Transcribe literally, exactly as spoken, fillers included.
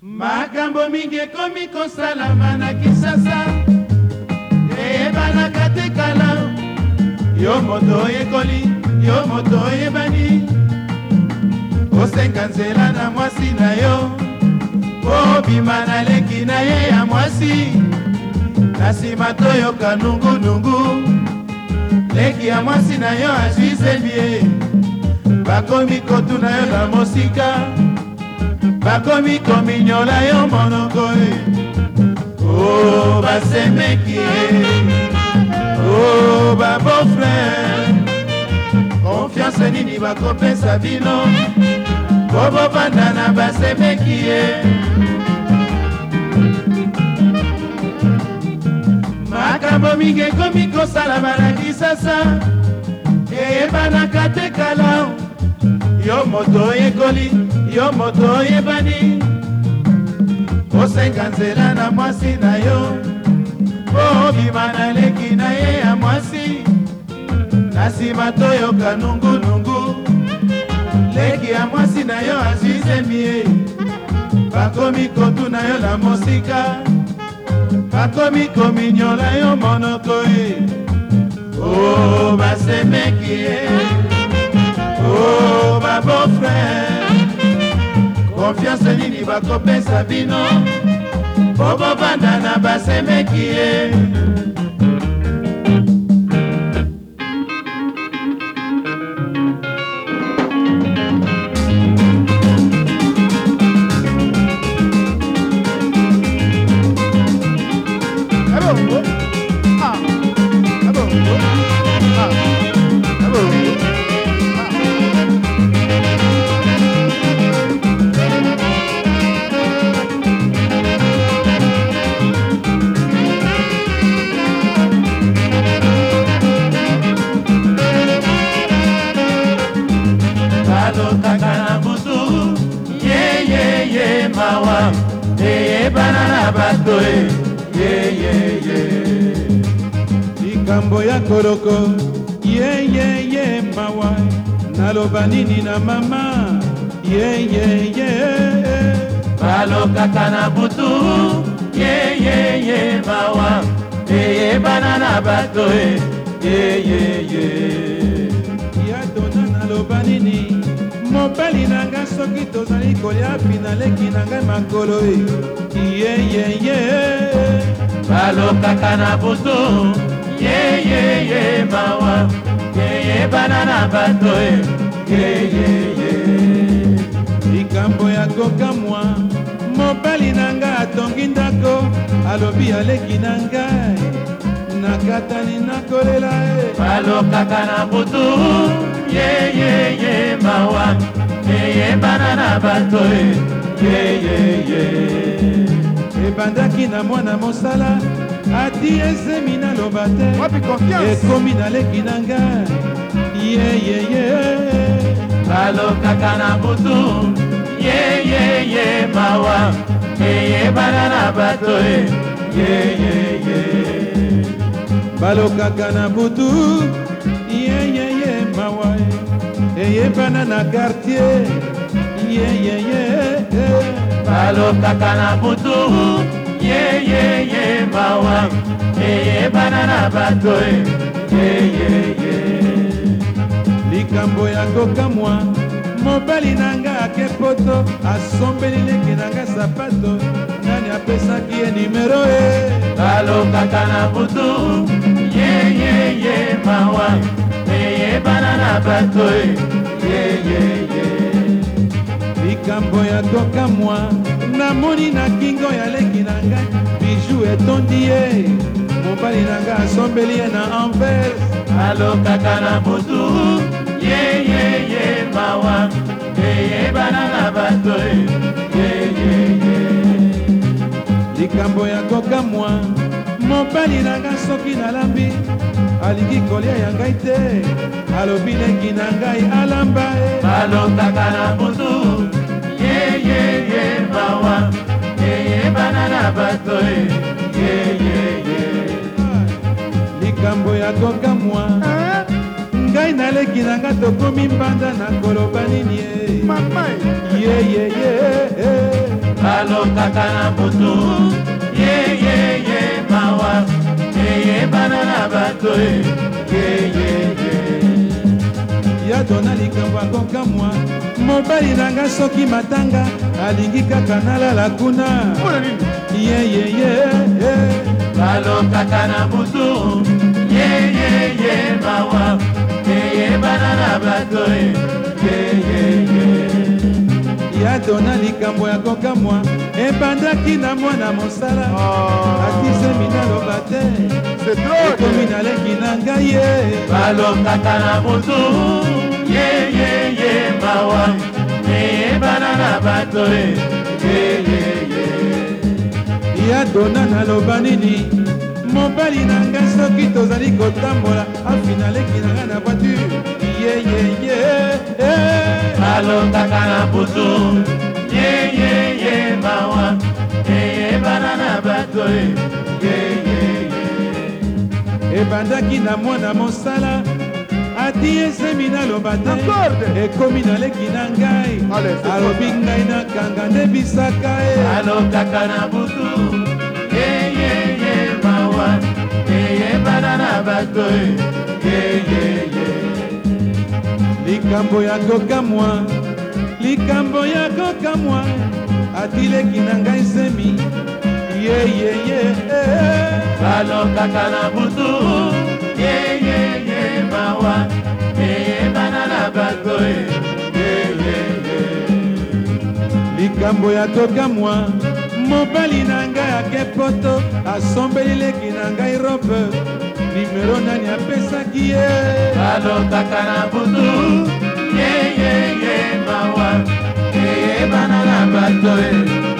Makambo mingi ekomi kosalama na Kinshasa, eyebanaka te kala. Yo moto oyekoli, yo moto oyebani, osenga nzela na mwasi na yo, obima na leki na ye ya mwasi, na nsima toyoka nungunungu, leki ya mwasi na yo azwisebie, bakomi kotuna yo na mosika, bakomi kominyola yo monoko e. Oh basemeki e, oh ba beau frère, confiance nini bakopesa bino, bobo banda na basemeki e. Makambo mingi ekomi kosalama na Kinshasa, eyebanaka te kala. Yo moto oyekoli, yo moto oyebani, osenga nzela na mwasi na yo, obima na leki na ye ya mwasi, na nsima toyoka nungunungu, leki ya mwasi na yo azwisebie, bakomi kotuna yo na mosika, bakomi kominyola yo monoko e. Oh basemeki e, oh ba beau frère, confiance nini bakopesa bino, bobo banda na basemeki e. Balokaka butu, ye ye ye mawa, ye banana bato e, ye ye ye. Likambo ya koloko, ye ye ye mawa, naloba nini na mama, ye ye ye. Balokaka butu, ye ye ye mawa, ye banana bato e, ye ye ye. Ya dona naloba nini, mobali nanga soki tozali kolia pina leki nanga makolo e, ye ye ye. Balokaka na butu, ye ye ye mawa, ye ye banana bato e, ye ye ye. Likambo ya kokamwa, mobali nanga atongi ndako, alobi aleki nanga nakatani nakolela e. Balokaka na butu, ye ye ye mawa, ye ye banana bato e, ye ye ye. Ebandaki na mwana mosala, ati ezemi naloba te, ekomi naleki nanga, ye ye ye. Balokaka na butu, ye ye ye mawa, ye ye banana bato e, ye ye ye. Balokaka na butu, ye ye ye mawa, eyebana na quartier, ye ye ye. Balokaka na butu, ye ye ye mawa, ye banana bato e, ye ye ye. Likambo ya kokamwa, mobali nanga akepoto, asombeli leki nanga sapato, nani apesaki ye nimero e. Balokaka na butu, ye ye ye mawa, ye banana bato e, ye ye ye. Likambo ya kokamwa, namoni na kingo ya leki nanga, bijou etondi ye, mobali nanga asombeli ye na Anvers. Balokaka na butu, ye ye ye mawa, ye banana bato e, ye ye ye. Likambo ya kokamwa, mobali nanga soki nalambi, alingi kolia ya ngai te, alobi leki na ngai alamba e. Balokaka na butu, ye ye ye mawa, ye banana bato e, ye ye ye. Likambo ya kokamwa, ngai naleki nanga tokomi mbanda na koloba nini ye. Mama ye ye ye. balokaka na butu yeyeye mawa eyebana na bato yeyeye ya dona likambo akokamwa mobali nanga soki matanga alingi kaka nalala kuna yeyeye balokaka na butu yeyeye mawa eyebana na bato yeyeye ya dona likambo ya kokamwa ebandaki na mwana mosala akisemi naloba te ekomi naleki na ngai ye balokaka na butu yeyeye mawa eyebana na bato yeyeye ya dona naloba nini mobali na ngai soki tozali kotambola afinaleki na ngai na voiture yeyeye balokaka na butu yeyeye mawa eyebana na bato yeyeye ebandaki na mwana mosala ati esemi naloba te ekomi naleki na ngai alobi ngai nakanga nde bisaka e balokaka na butu yeyeye mawa eyebana na bato yeyeye likambo ya kokamwa likambo ya kokamwa atileki na ngai semi yeyeye balokaka na butu yeyeye mawa eyebana na bato yeyeye likambo ya kokamwa mobali na ngai akepoto asombeli leki na ngai robe nimero nani apesaki ye balokaka na butu yeyeye mawa eyebana na bato